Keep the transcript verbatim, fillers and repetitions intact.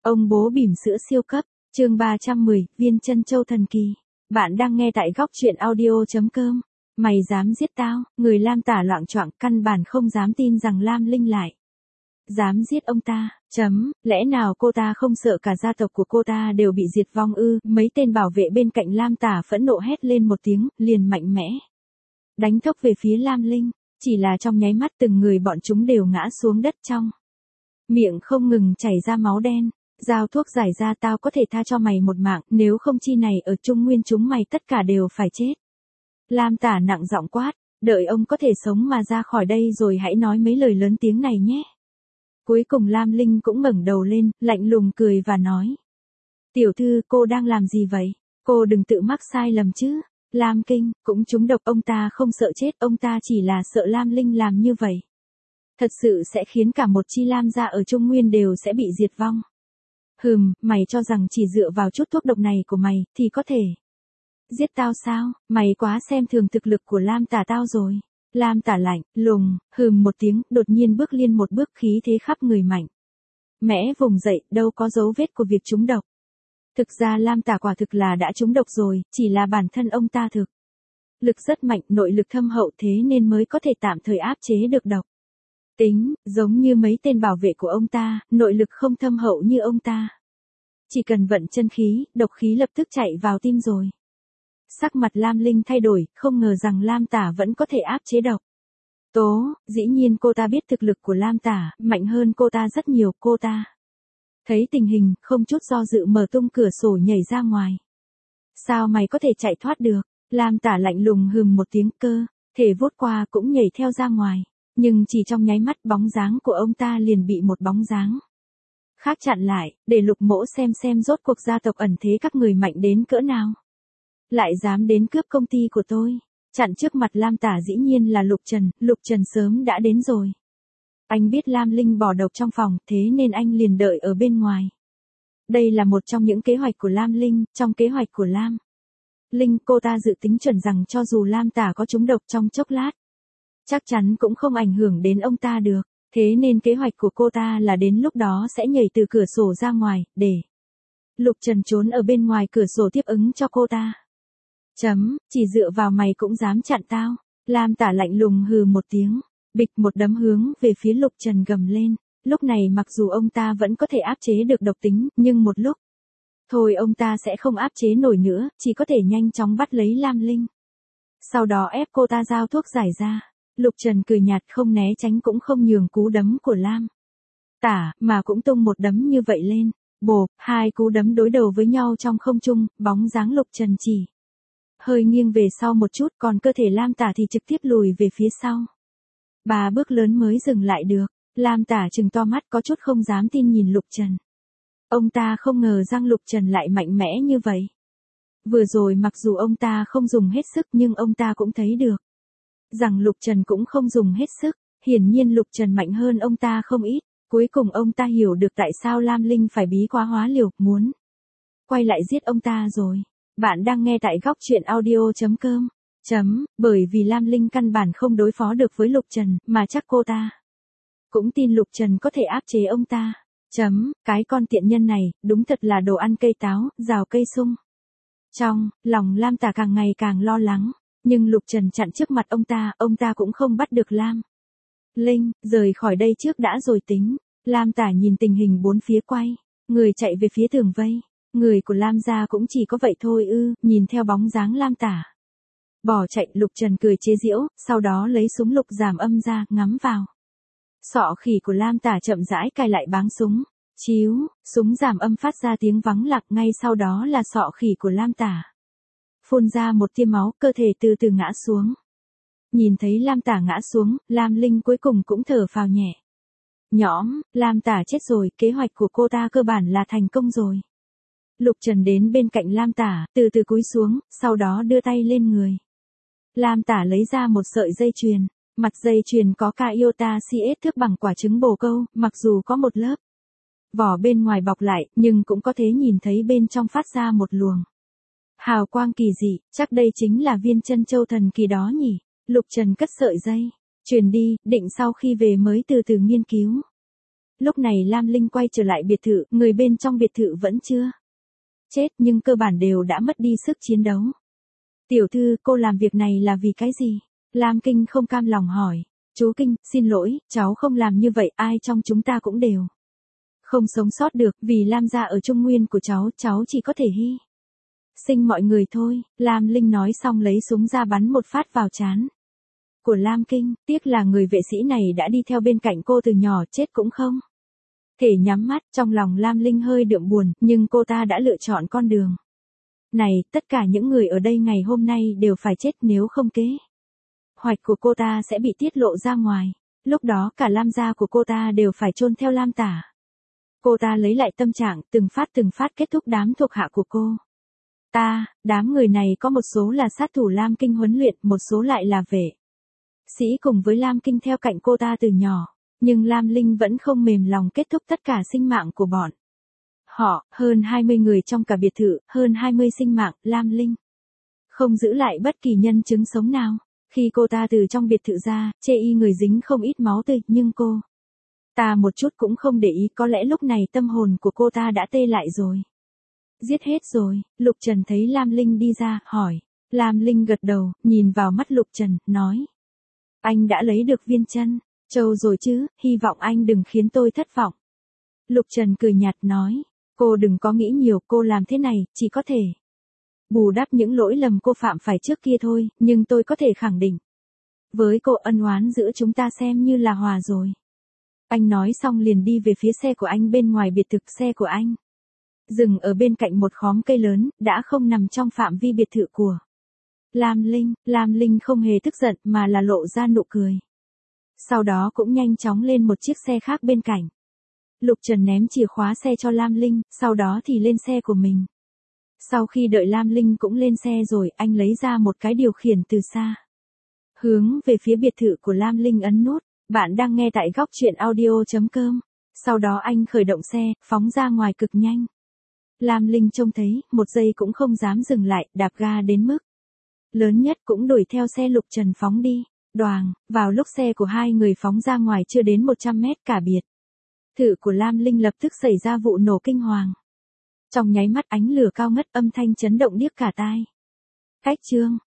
Ông bố bỉm sữa siêu cấp, chương ba trăm mười, viên chân châu thần kỳ. Bạn đang nghe tại góc truyện audio chấm com. Mày dám giết tao, người Lam Tả loạng choạng căn bản không dám tin rằng Lam Linh lại dám giết ông ta, chấm, lẽ nào cô ta không sợ cả gia tộc của cô ta đều bị diệt vong ư? Mấy tên bảo vệ bên cạnh Lam Tả phẫn nộ hét lên một tiếng, liền mạnh mẽ đánh thốc về phía Lam Linh, chỉ là trong nháy mắt từng người bọn chúng đều ngã xuống đất trong miệng không ngừng chảy ra máu đen. Giao thuốc giải ra, tao có thể tha cho mày một mạng, nếu không chi này ở Trung Nguyên chúng mày tất cả đều phải chết. Lam Tả nặng giọng quát, đợi ông có thể sống mà ra khỏi đây rồi hãy nói mấy lời lớn tiếng này nhé. Cuối cùng Lam Linh cũng ngẩng đầu lên, lạnh lùng cười và nói. Tiểu thư, cô đang làm gì vậy? Cô đừng tự mắc sai lầm chứ. Lam Kinh, cũng trúng độc, ông ta không sợ chết, ông ta chỉ là sợ Lam Linh làm như vậy. Thật sự sẽ khiến cả một chi Lam gia ở Trung Nguyên đều sẽ bị diệt vong. Hừm, mày cho rằng chỉ dựa vào chút thuốc độc này của mày, thì có thể giết tao sao? Mày quá xem thường thực lực của Lam Tả tao rồi. Lam Tả lạnh, lùng, hừm một tiếng, đột nhiên bước liên một bước, khí thế khắp người mạnh mẽ vùng dậy, đâu có dấu vết của việc trúng độc. Thực ra Lam Tả quả thực là đã trúng độc rồi, chỉ là bản thân ông ta thực lực rất mạnh, nội lực thâm hậu, thế nên mới có thể tạm thời áp chế được độc. Tính, giống như mấy tên bảo vệ của ông ta, nội lực không thâm hậu như ông ta. Chỉ cần vận chân khí, độc khí lập tức chạy vào tim rồi. Sắc mặt Lam Linh thay đổi, không ngờ rằng Lam Tả vẫn có thể áp chế độc tố, dĩ nhiên cô ta biết thực lực của Lam Tả, mạnh hơn cô ta rất nhiều, cô ta thấy tình hình, không chút do dự mở tung cửa sổ nhảy ra ngoài. Sao mày có thể chạy thoát được? Lam Tả lạnh lùng hừm một tiếng, cơ thể vút qua cũng nhảy theo ra ngoài. Nhưng chỉ trong nháy mắt, bóng dáng của ông ta liền bị một bóng dáng khác chặn lại, để Lục Mỗ xem xem rốt cuộc gia tộc ẩn thế các người mạnh đến cỡ nào. Lại dám đến cướp công ty của tôi. Chặn trước mặt Lam Tả dĩ nhiên là Lục Trần, Lục Trần sớm đã đến rồi. Anh biết Lam Linh bỏ độc trong phòng, thế nên anh liền đợi ở bên ngoài. Đây là một trong những kế hoạch của Lam Linh, trong kế hoạch của Lam Linh, cô ta dự tính chuẩn rằng cho dù Lam Tả có trúng độc trong chốc lát, chắc chắn cũng không ảnh hưởng đến ông ta được. Thế nên kế hoạch của cô ta là đến lúc đó sẽ nhảy từ cửa sổ ra ngoài, để Lục Trần trốn ở bên ngoài cửa sổ tiếp ứng cho cô ta. Chấm, chỉ dựa vào mày cũng dám chặn tao. Lam Tả lạnh lùng hừ một tiếng, bịch một đấm hướng về phía Lục Trần gầm lên. Lúc này mặc dù ông ta vẫn có thể áp chế được độc tính, nhưng một lúc thôi ông ta sẽ không áp chế nổi nữa, chỉ có thể nhanh chóng bắt lấy Lam Linh. Sau đó ép cô ta giao thuốc giải ra. Lục Trần cười nhạt, không né tránh cũng không nhường cú đấm của Lam Tả, mà cũng tung một đấm như vậy lên. Bộp, hai cú đấm đối đầu với nhau trong không trung, bóng dáng Lục Trần chỉ hơi nghiêng về sau một chút, còn cơ thể Lam Tả thì trực tiếp lùi về phía sau. Ba bước lớn mới dừng lại được. Lam Tả trừng to mắt, có chút không dám tin nhìn Lục Trần. Ông ta không ngờ rằng Lục Trần lại mạnh mẽ như vậy. Vừa rồi mặc dù ông ta không dùng hết sức nhưng ông ta cũng thấy được rằng Lục Trần cũng không dùng hết sức, hiển nhiên Lục Trần mạnh hơn ông ta không ít. Cuối cùng ông ta hiểu được tại sao Lam Linh phải bí quá hóa liều, muốn quay lại giết ông ta rồi. Bạn đang nghe tại góc truyện audio chấm com. Chấm, bởi vì Lam Linh căn bản không đối phó được với Lục Trần, mà chắc cô ta cũng tin Lục Trần có thể áp chế ông ta. Chấm, cái con tiện nhân này, đúng thật là đồ ăn cây táo, rào cây sung. Trong lòng Lam Tả càng ngày càng lo lắng. Nhưng Lục Trần chặn trước mặt ông ta, ông ta cũng không bắt được Lam Linh, rời khỏi đây trước đã rồi tính. Lam Tả nhìn tình hình bốn phía quay, người chạy về phía tường vây. Người của Lam gia cũng chỉ có vậy thôi ư, nhìn theo bóng dáng Lam Tả bỏ chạy, Lục Trần cười chế giễu, sau đó lấy súng lục giảm âm ra, ngắm vào sọ khỉ của Lam Tả, chậm rãi cài lại báng súng. Chíu, súng giảm âm phát ra tiếng vắng lặng, ngay sau đó là sọ khỉ của Lam Tả phun ra một tia máu, cơ thể từ từ ngã xuống. Nhìn thấy Lam Tả ngã xuống, Lam Linh cuối cùng cũng thở phào nhẹ nhõm. Lam Tả chết rồi, kế hoạch của cô ta cơ bản là thành công rồi. Lục Trần đến bên cạnh Lam Tả, từ từ cúi xuống, sau đó đưa tay lên người Lam Tả, lấy ra một sợi dây chuyền. Mặt dây chuyền có ca iota xê ét thước bằng quả trứng bồ câu, mặc dù có một lớp vỏ bên ngoài bọc lại, nhưng cũng có thể nhìn thấy bên trong phát ra một luồng hào quang kỳ dị, chắc đây chính là viên chân châu thần kỳ đó nhỉ. Lục Trần cất sợi dây chuyền đi, định sau khi về mới từ từ nghiên cứu. Lúc này Lam Linh quay trở lại biệt thự, người bên trong biệt thự vẫn chưa chết nhưng cơ bản đều đã mất đi sức chiến đấu. Tiểu thư, cô làm việc này là vì cái gì? Lam Kinh không cam lòng hỏi. Chú Kinh, xin lỗi, cháu không làm như vậy, ai trong chúng ta cũng đều không sống sót được, vì Lam gia ở Trung Nguyên của cháu, cháu chỉ có thể hy sinh mọi người thôi. Lam Linh nói xong lấy súng ra bắn một phát vào trán của Lam Kinh, tiếc là người vệ sĩ này đã đi theo bên cạnh cô từ nhỏ, chết cũng không thể nhắm mắt. Trong lòng Lam Linh hơi đượm buồn, nhưng cô ta đã lựa chọn con đường này, tất cả những người ở đây ngày hôm nay đều phải chết, nếu không kế hoạch của cô ta sẽ bị tiết lộ ra ngoài. Lúc đó cả Lam gia của cô ta đều phải chôn theo Lam Tả. Cô ta lấy lại tâm trạng, từng phát từng phát kết thúc đám thuộc hạ của cô ta. Đám người này có một số là sát thủ Lam Kinh huấn luyện, một số lại là vệ sĩ cùng với Lam Kinh theo cạnh cô ta từ nhỏ. Nhưng Lam Linh vẫn không mềm lòng kết thúc tất cả sinh mạng của bọn họ, hơn hai mươi người trong cả biệt thự, hơn hai mươi sinh mạng. Lam Linh không giữ lại bất kỳ nhân chứng sống nào. Khi cô ta từ trong biệt thự ra, chê y người dính không ít máu tươi, nhưng cô ta một chút cũng không để ý, có lẽ lúc này tâm hồn của cô ta đã tê lại rồi. Giết hết rồi. Lục Trần thấy Lam Linh đi ra, hỏi. Lam Linh gật đầu, nhìn vào mắt Lục Trần, nói. Anh đã lấy được viên chân châu rồi chứ, hy vọng anh đừng khiến tôi thất vọng. Lục Trần cười nhạt nói. Cô đừng có nghĩ nhiều, cô làm thế này, chỉ có thể bù đắp những lỗi lầm cô phạm phải trước kia thôi, nhưng tôi có thể khẳng định. Với cô, ân oán giữa chúng ta xem như là hòa rồi. Anh nói xong liền đi về phía xe của anh bên ngoài biệt thự. Xe của anh dừng ở bên cạnh một khóm cây lớn, đã không nằm trong phạm vi biệt thự của Lam Linh. Lam Linh không hề tức giận mà là lộ ra nụ cười. Sau đó cũng nhanh chóng lên một chiếc xe khác bên cạnh. Lục Trần ném chìa khóa xe cho Lam Linh, sau đó thì lên xe của mình. Sau khi đợi Lam Linh cũng lên xe rồi, anh lấy ra một cái điều khiển từ xa, hướng về phía biệt thự của Lam Linh, ấn nút. Bạn đang nghe tại góc truyện audio chấm com. Sau đó anh khởi động xe, phóng ra ngoài cực nhanh. Lam Linh trông thấy, một giây cũng không dám dừng lại, đạp ga đến mức lớn nhất cũng đuổi theo xe Lục Trần phóng đi. Đoàng, vào lúc xe của hai người phóng ra ngoài chưa đến một trăm mét, cả biệt thự của Lam Linh lập tức xảy ra vụ nổ kinh hoàng. Trong nháy mắt ánh lửa cao ngất, âm thanh chấn động điếc cả tai. Cách chương